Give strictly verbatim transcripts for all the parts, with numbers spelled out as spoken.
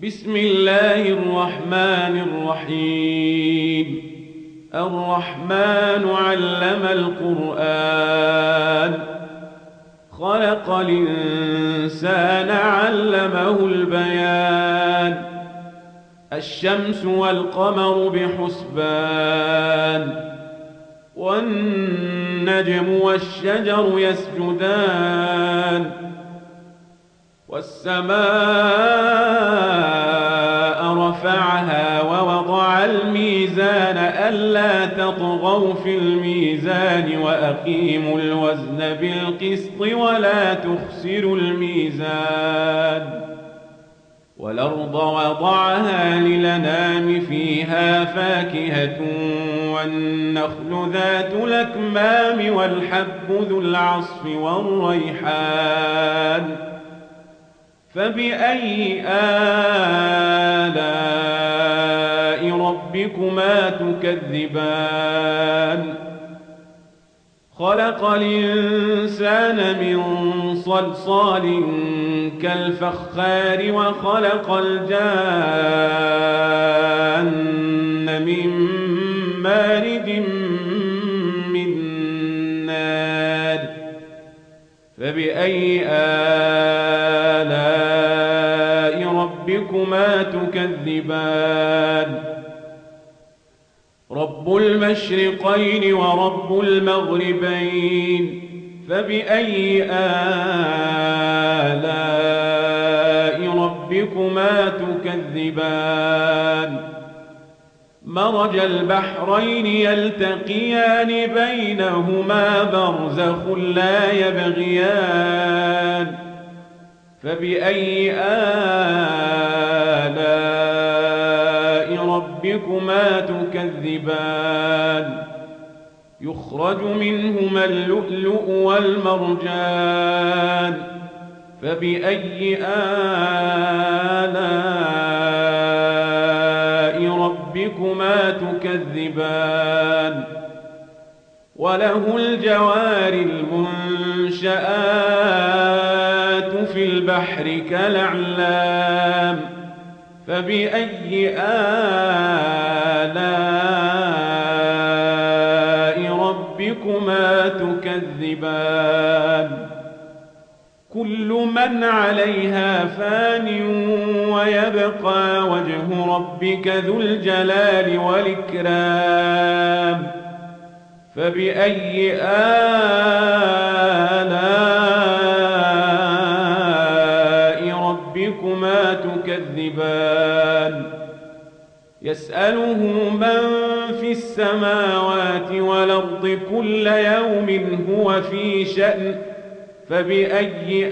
بسم الله الرحمن الرحيم. الرحمن علم القرآن خلق الإنسان علمه البيان. الشمس والقمر بحسبان والنجم والشجر يسجدان والسماء رفعها ووضع الميزان ألا تطغوا في الميزان وأقيموا الوزن بالقسط ولا تخسروا الميزان. والأرض وضعها للأنام فيها فاكهة والنخل ذات الأكمام والحب ذو العصف والريحان. فبأي آلاء ربكما تكذبان؟ خلق الإنسان من صلصال كالفخار وخلق الجان من مارج من نار. فبأي آلاء ربكما تكذبان؟ رب المشرقين ورب المغربين. فبأي آلاء ربكما تكذبان؟ مرج البحرين يلتقيان بينهما برزخ لا يبغيان. فبأي آلاء ربكما تكذبان؟ يخرج منهما اللؤلؤ والمرجان. فبأي آلاء ربكما تكذبان؟ وله الجوار المنشآت في البحر كالأعلام. فبأي آلاء ربكما تكذبان؟ كل من عليها فان ويبقى وجه ربك ذو الجلال والإكرام. فبأي آلاء ربكما تكذبان؟ يسأله من في السماوات والأرض كل يوم هو في شأن. فبأي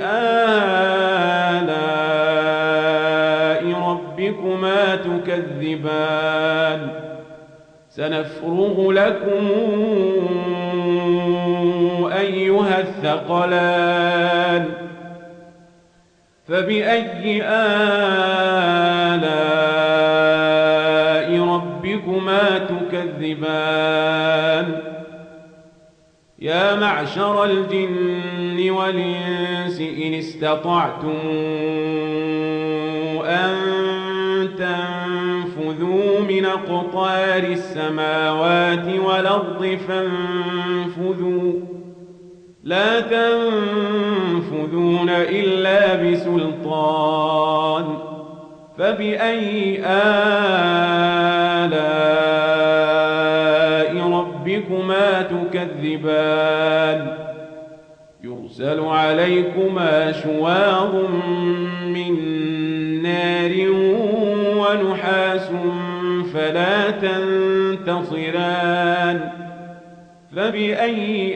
آلاء ربكما تكذبان؟ سنفرغ لكم أيها الثقلان. فبأي آلاء ربكما تكذبان؟ يا معشر الجن والإنس إن استطعتم أن تنفذوا من أقطار السماوات والأرض فانفذوا لا تنفذون إلا بسلطان. فبأي آلاء ربكما تكذبان؟ يرسل عليكما شواظ من نار ونحاس فلا تنتصران. فبأي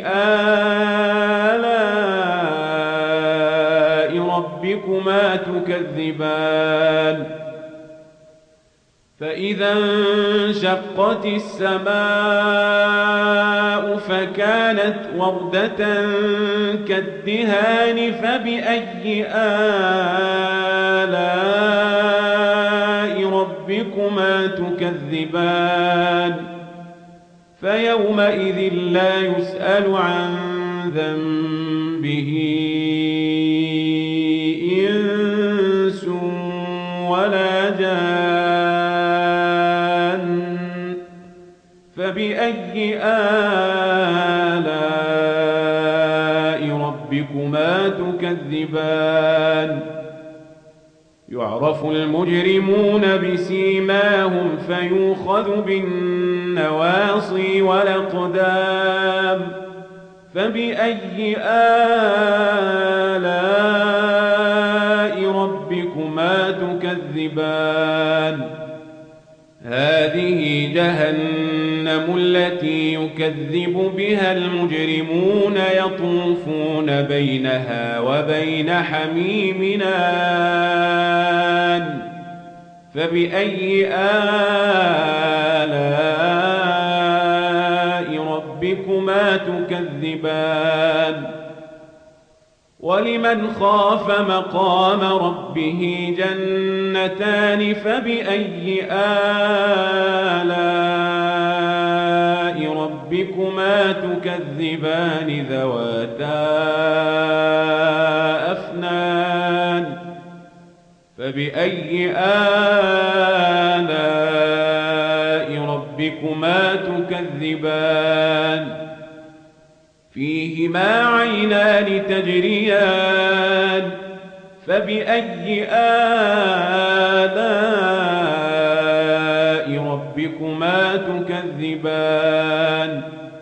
آلاء ربكما تكذبان؟ فإذا انشقت السماء فكانت وردة كالدهان. فبأي آلاء ربكما تكذبان؟ فيومئذ لا يسأل عن ذنبه إنس ولا ولا جان فبأي آلاء ربكما تكذبان يعرف المجرمون بسيماهم فيؤخذ بالنواصي والأقدام فبأي آلاء ربكما تكذبان هذه جهنم التي يكذب بها المجرمون يطوفون بينها وبين حميم آن فبأي آلاء ربكما تكذبان ولمن خاف مقام ربه جنتان فبأي آلاء ربكما تكذبان ذواتا أفنان فبأي آلاء ربكما تكذبان فيهما عينان تجريان فبأي آلاء ربكما تكذبان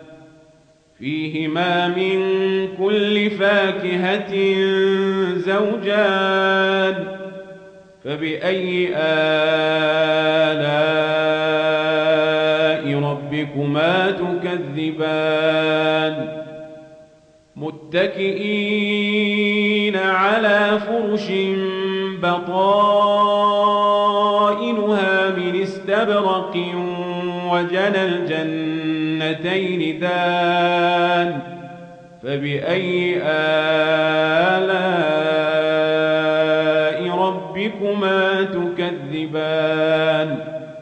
فيهما من كل فاكهة زوجان فبأي آلاء ربكما تكذبان متكئين على فرش بطائنها من استبرق وجنى الجنتين دان فبأي آلاء ربكما تكذبان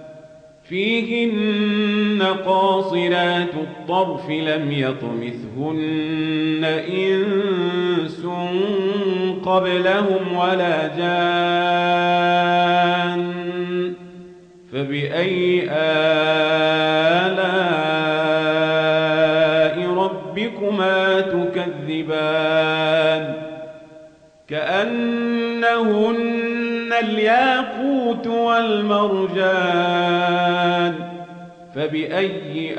فيهن قاصرات الطرف لم يطمثهن إنس قبلهم ولا جان فبأي آلاء ربكما تكذبان كأنهن الياقوت والمرجان فبأي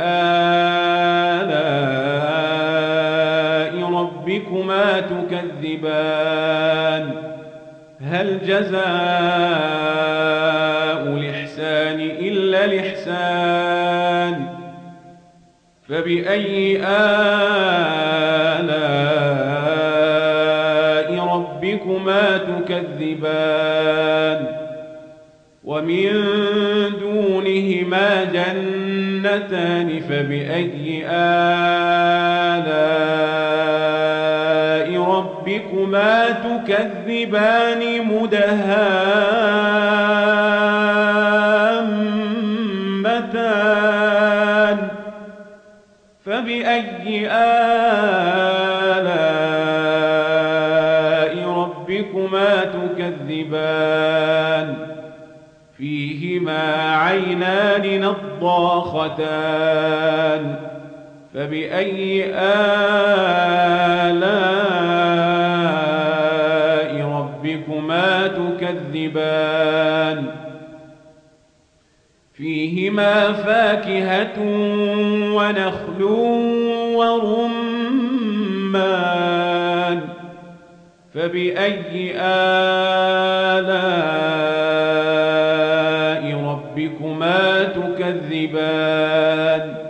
آلاء ربكما تكذبان هل جزاء الإحسان إلا الإحسان فبأي آلاء ربكما تكذبان ومن دونهما جنتان فبأي آلاء ربكما تكذبان مدهامتان فبأي آلاء ربكما تكذبان فيهما عينان نضاختان فبأي آلاء ربكما تكذبان فيهما فاكهة ونخل ورمان فبأي آلاء ربكما تكذبان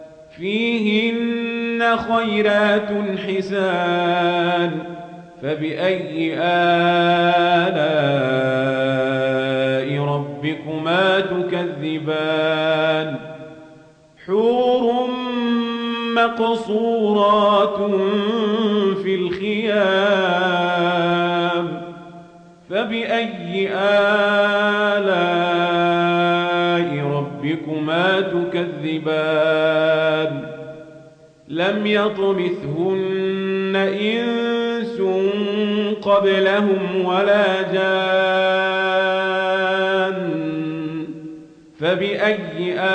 فيهن خيرات حسان فبأي آلاء ربكما تكذبان حور مقصورات في الخيام فبأي آلاء ربكما تكذبان لم يطمثهن إنس قبلهم ولا جان فبأي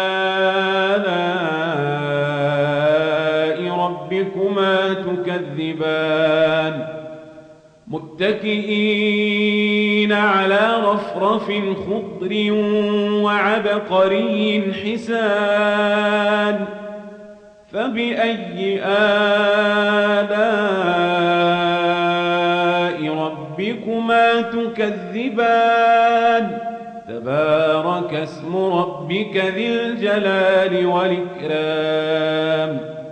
آلاء ربكما تكذبان متكئين على رفرف خضر وعبقري حسان فبأي آلاء ربكما تكذبان تبارك اسم ربك ذي الجلال والإكرام